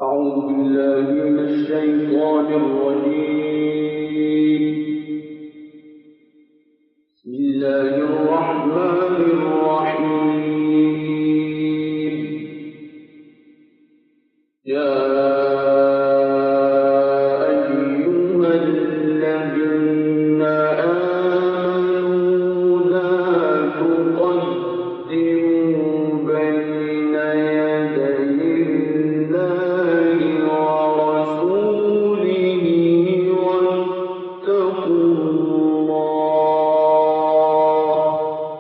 أعوذ بالله من الشيطان الرجيم. بسم الله الرحمن الرحيم. يا أيها الذين آمنوا لا تقدموا بين يدي الله ورسوله واتقوا الله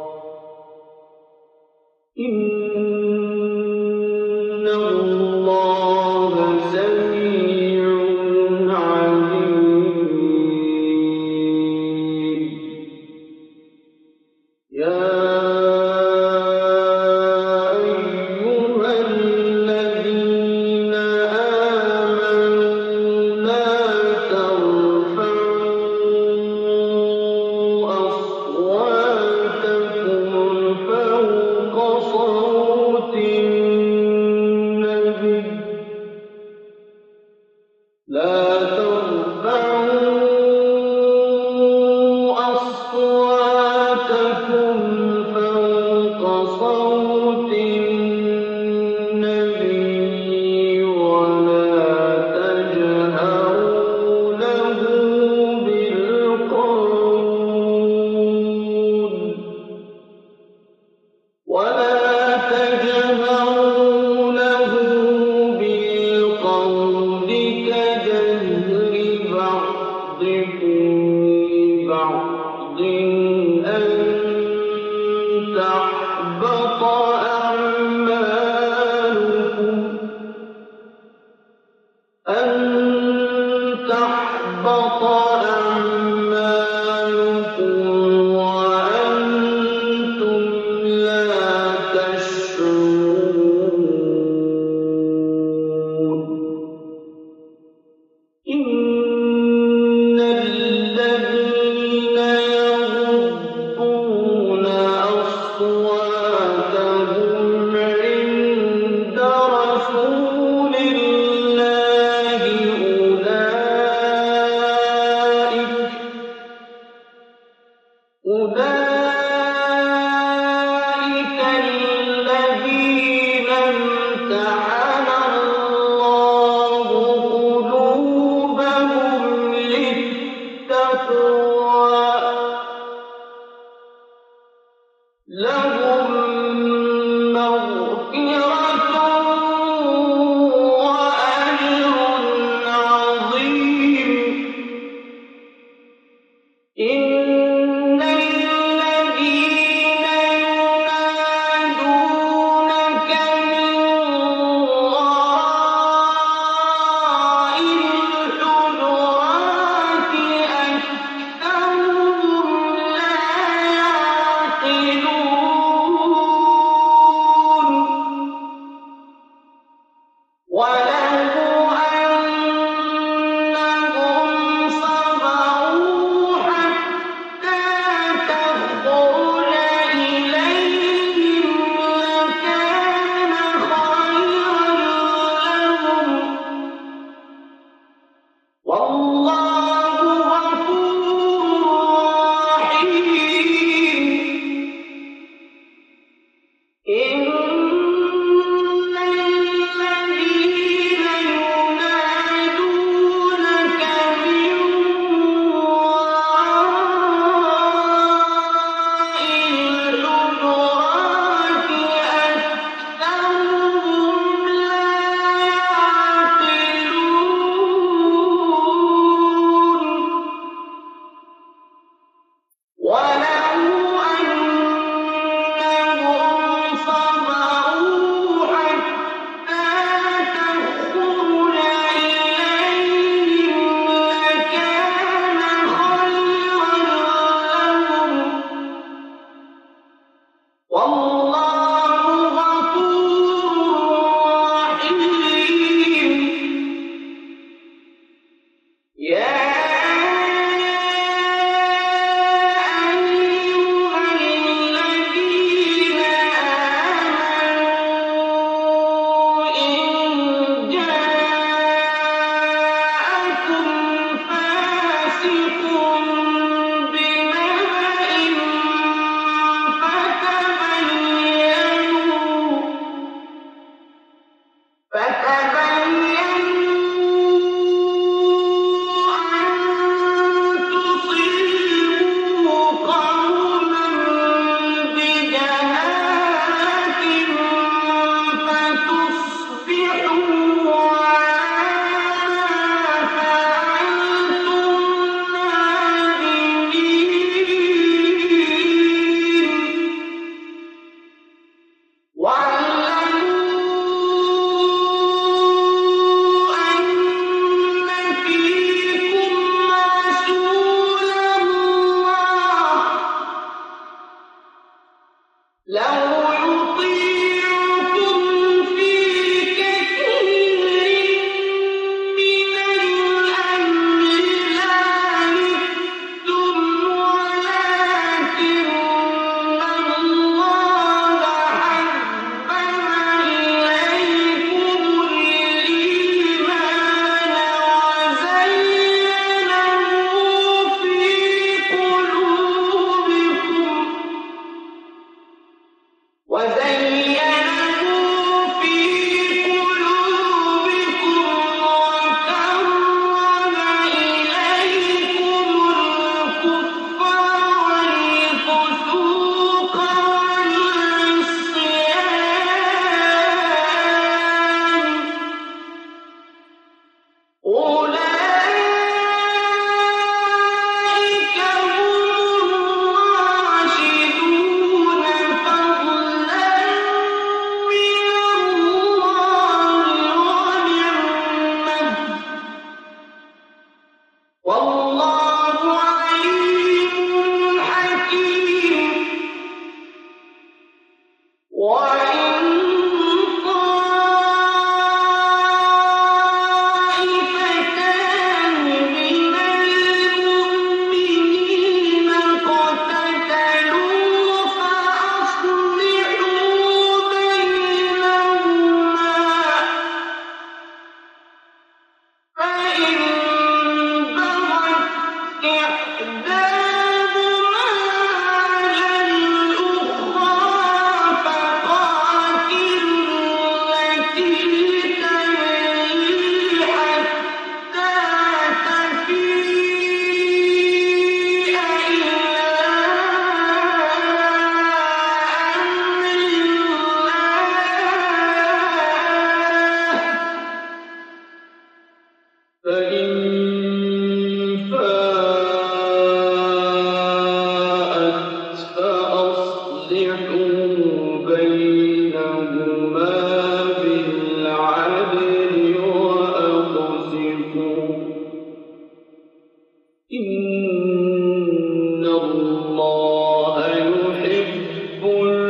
إن الله سميع عليم. يا أيها الذين آمنوا لا ترفعوا أصواتكم فوق صوت النبي لا ترفعوا أصواتكم فوق صوت النبي ولا تجهروا له بالقول كجهر بعضكم لبعض أن تحبط أعمالكم وأنتم لا تشعرون. إن الذين يغضون أصواتهم عند رسول الله أولئك الذين امتحن الله قلوبهم للتقوى لهم مغفرة وأجر عظيم. إن الذين ينادونك من وراء الحجرات أكثرهم لا يعقلون. ولو أنهم صبروا حتى تخرج إليهم لكان خيرا لهم والله غفور رحيم. إن الذين فإن فاءت فأصلحوا بينهما بالعدل وأقسطوا إن الله يحب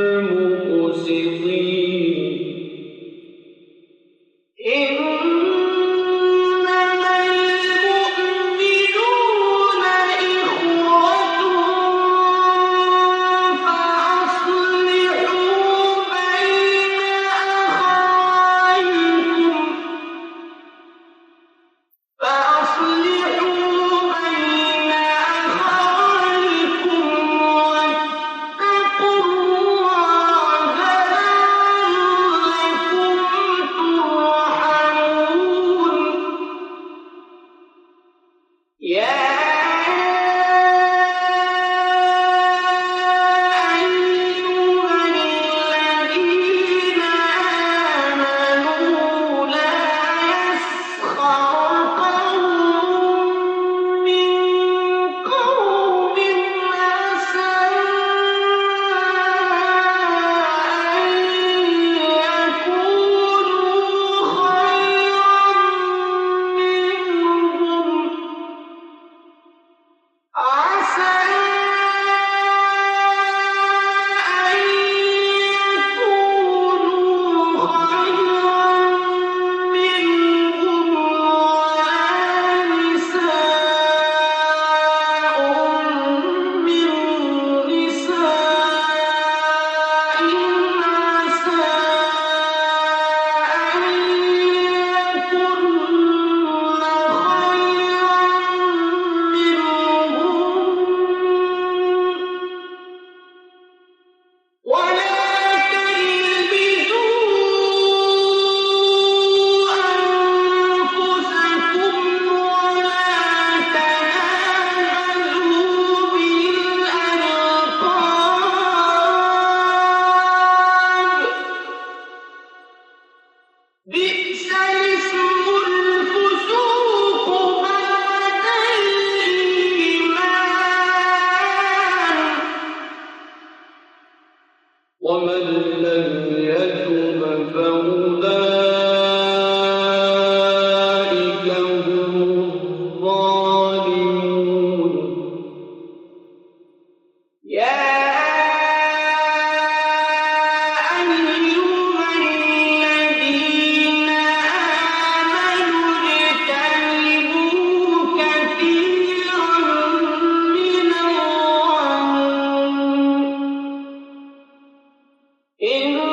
المقسطين إنما المؤمنون إخوة فأصلحوا بين أخويكم واتقوا الله لعلكم ترحمون يا أيها الذين آمنوا لا يسخر قوم من قوم عسى أن يكونوا خيرا منهم عسى أن يكونوا خيرا منهم ولا نساء من نساء عسى أن يكن ولا تلمزوا أنفسكم ولا تنابزوا بالألقاب بئس الاسم الفسوق بعد الإيمان ومن لم يتب فأولئك هم الظالمون يا أيها الذين آمنوا اجتنبوا كثيرا من الظن إن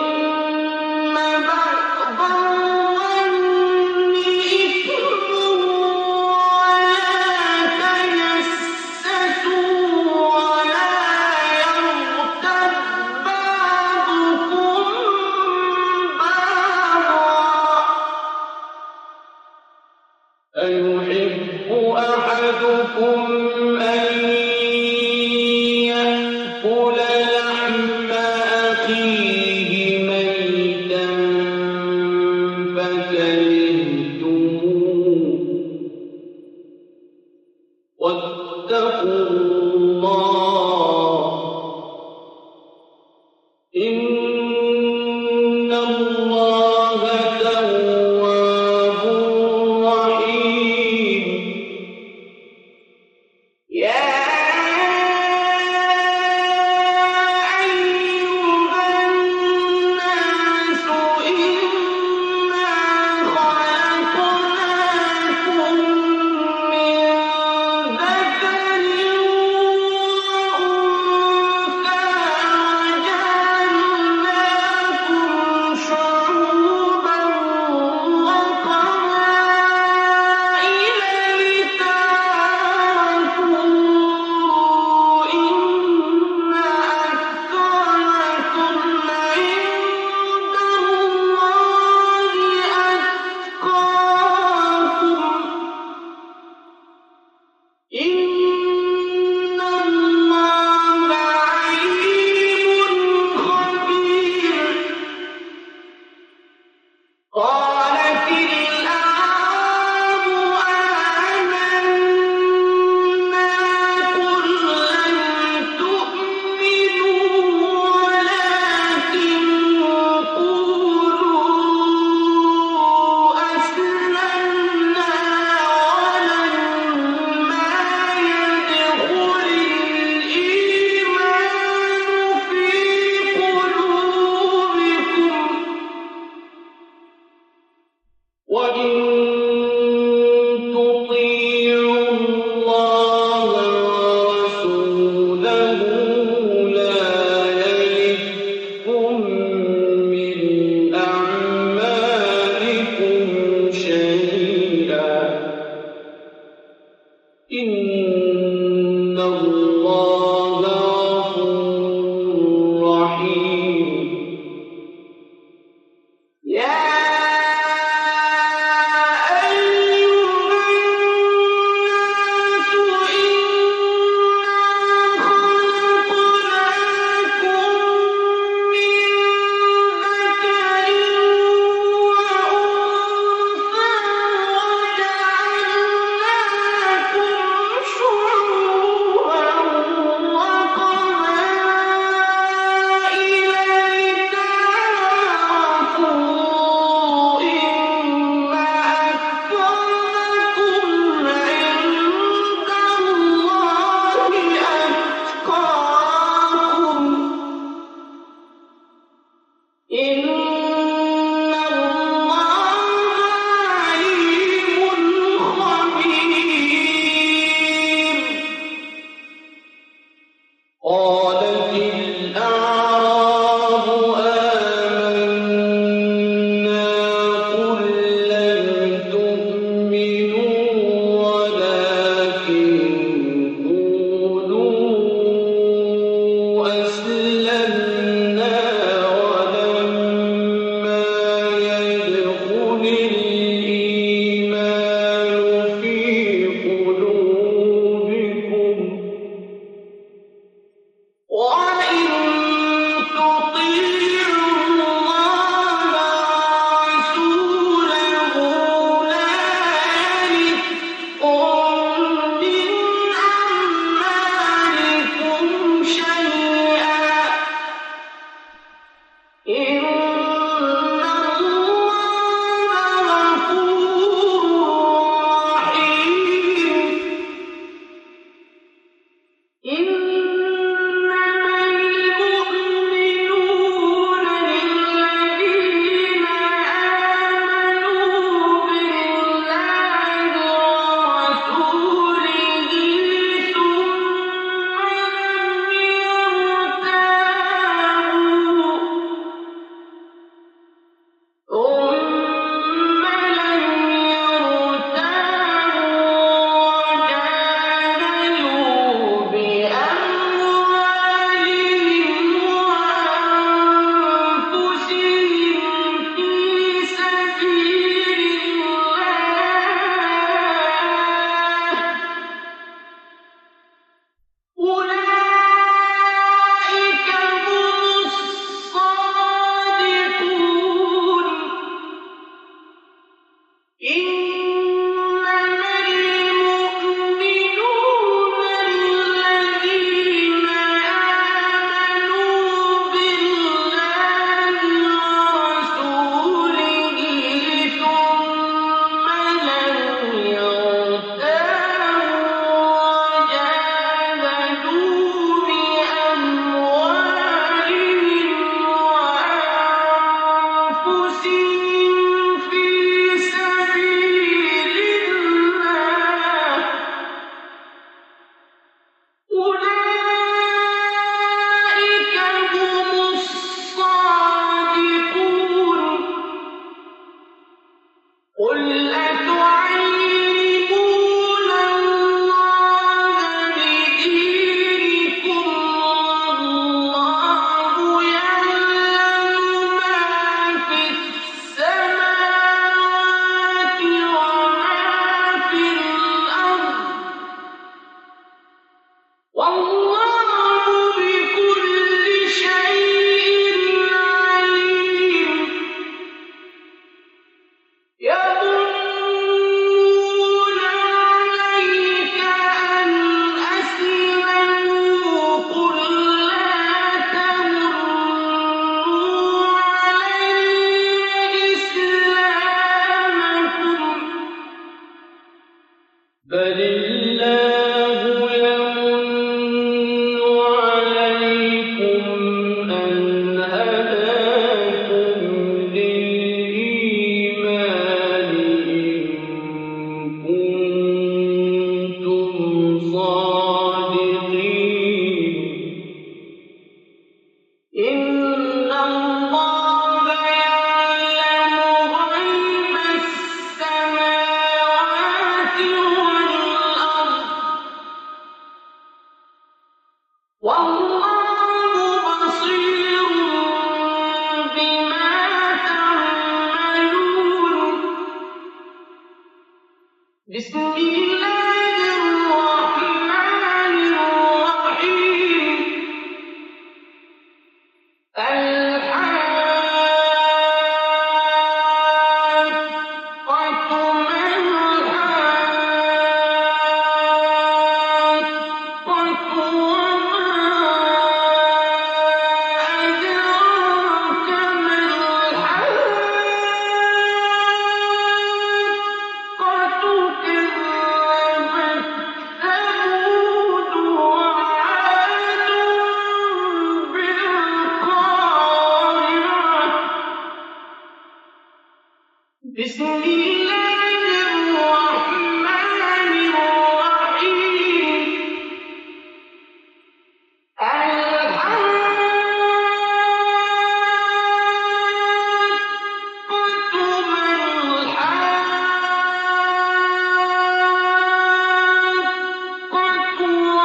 بعض الظن إثم ولا تجسسوا ولا يغتب بعضكم بعضا أيحب أحدكم أن يأكل لحم أخيه ميتا فكرهتموه واتقوا الله إن الله تواب رحيم أتعلمون الله بدينكم والله يعلم ما في السماوات وما في الأرض والله بكل شيء عليم يمنون عليك أن أسلموا قل لا تمنوا علي إسلامكم بل الله يمن عليكم أن هداكم للإيمان إن كنتم صادقين إن الله يعلم غيب السماوات والأرض والله بصير بما تعملون بسم الله الرحمن الرحيم الحاقة ما الحاقة وما أدراك ما الحاقة كذبت ثمود وعاد بالقارعة بسم الله الرحمن الرحيم الحاقة ما الحاقة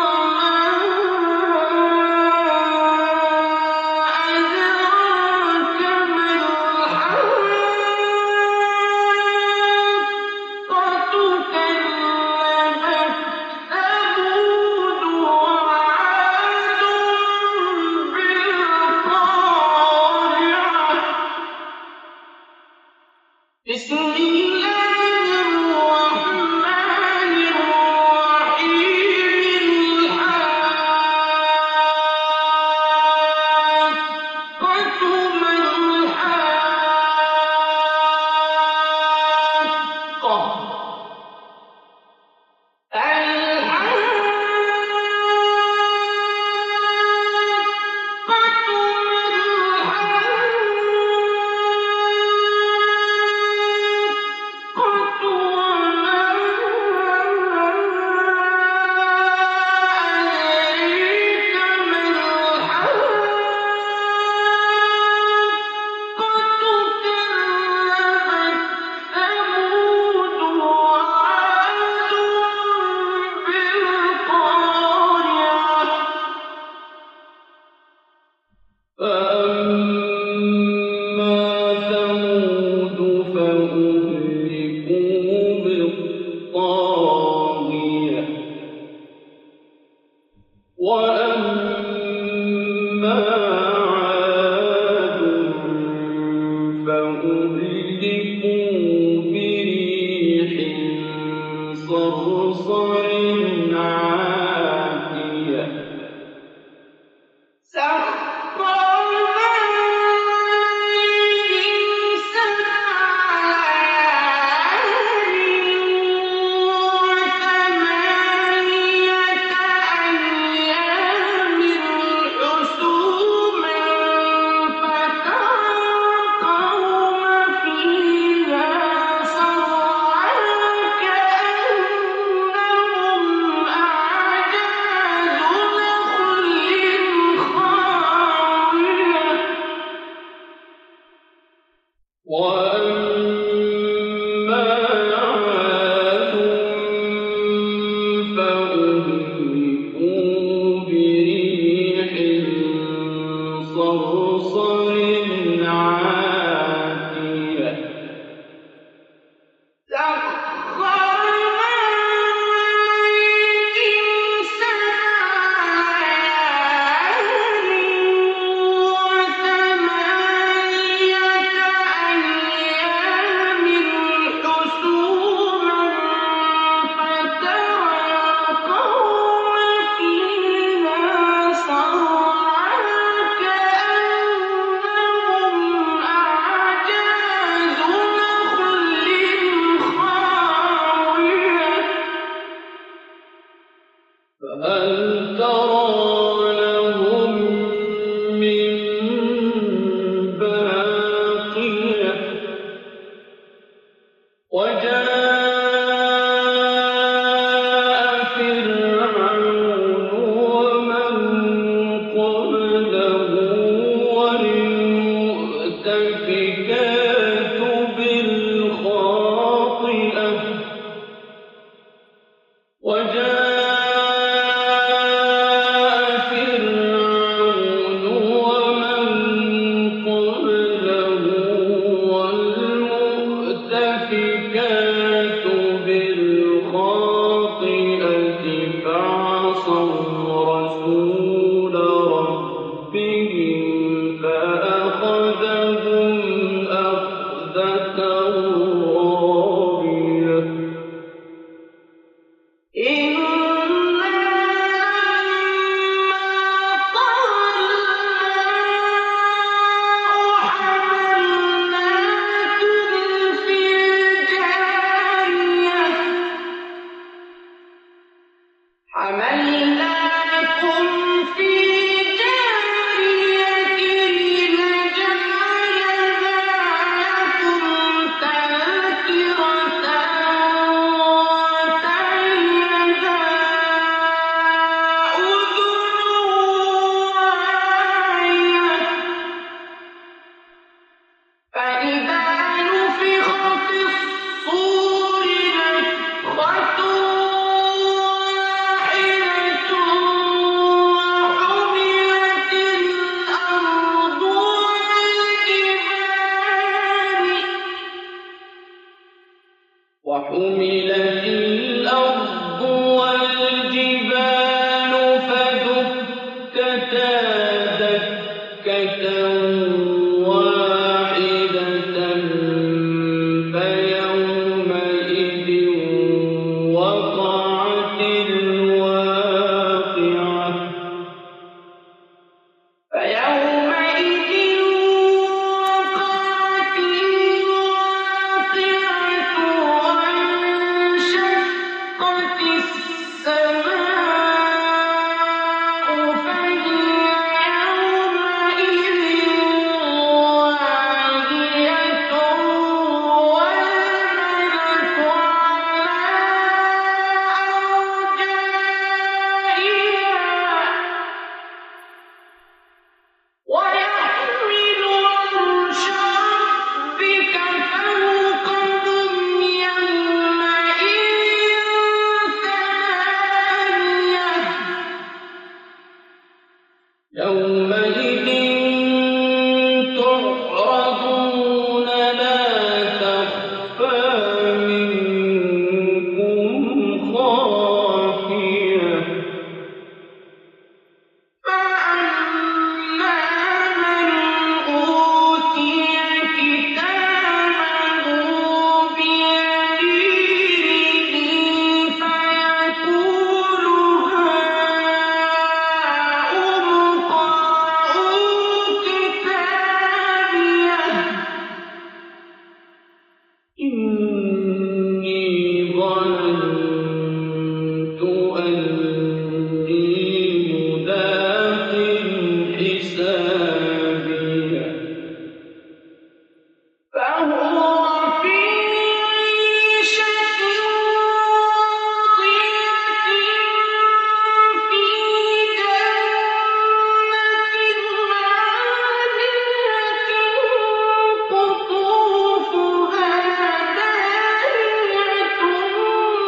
وما أدراك ما الحاقة كذبت ثمود وعاد بالقارعة بسم الله الرحمن الرحيم الحاقة ما وحملت الأرض والجبال فدكتا دكة واحدة فيومئذ وقعت الواقعة فيومئذ وقعت الواقعة وانشقت السماء فهي يومئذ واهية والملك على أرجائها ويحمل عرش ربك فوقهم يومئذ ثمانية يومئذ تعرضون لا تخفى منكم خافية فأما من أوتي كتابه بيمينه فيقول هاؤم اقرءوا كتابيه إني ظننت أني ملاق حسابيه فهو في عيشة راضية في جنة عالية قطوفها دانية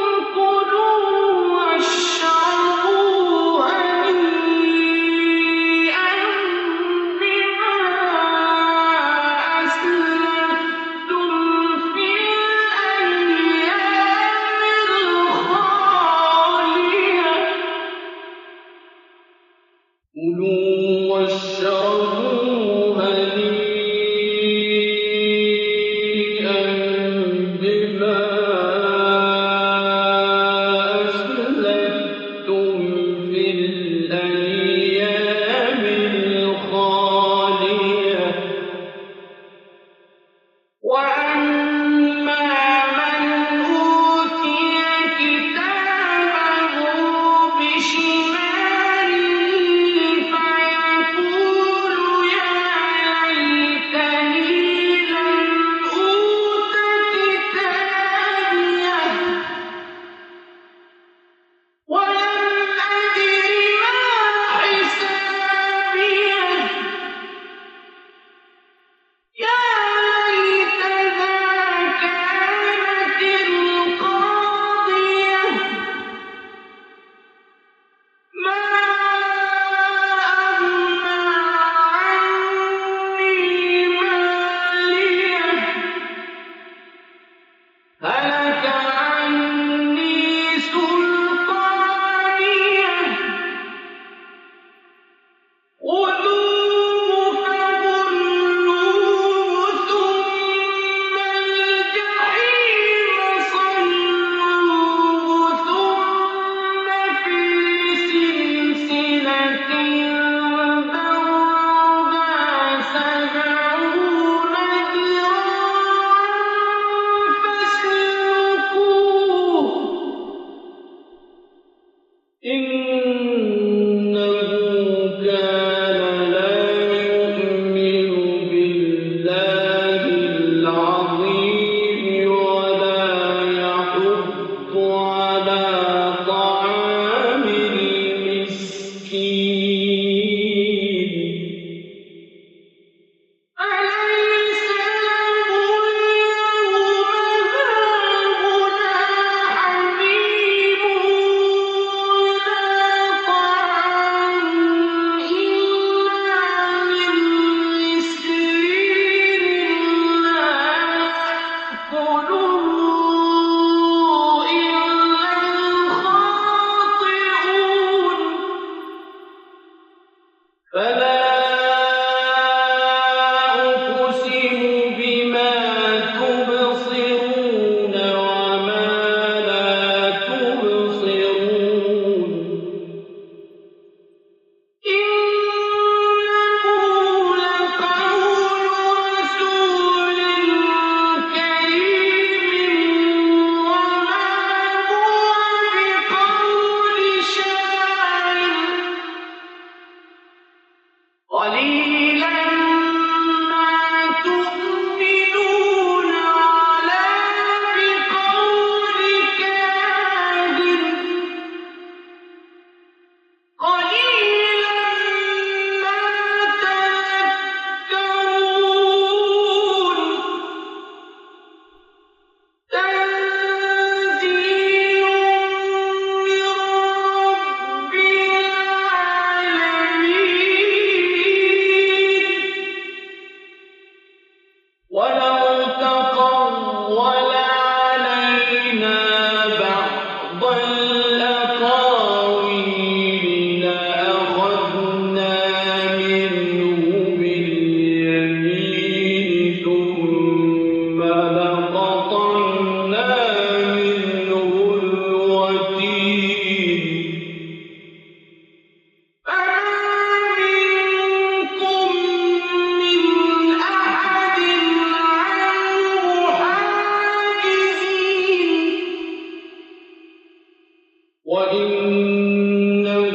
وإنه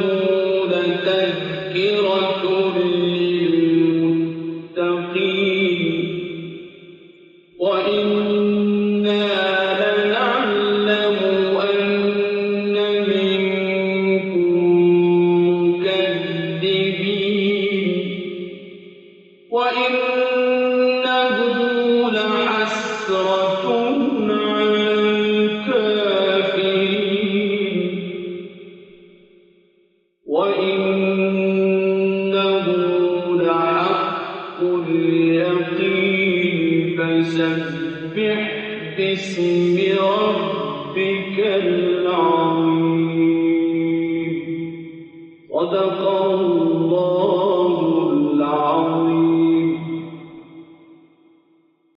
لتذكرة للمتقين وإنا لنعلم أن منكم مكذبين وإنه لحسرة على الكافرين وإنه لحق اليقين فسبح باسم ربك العظيم صدق الله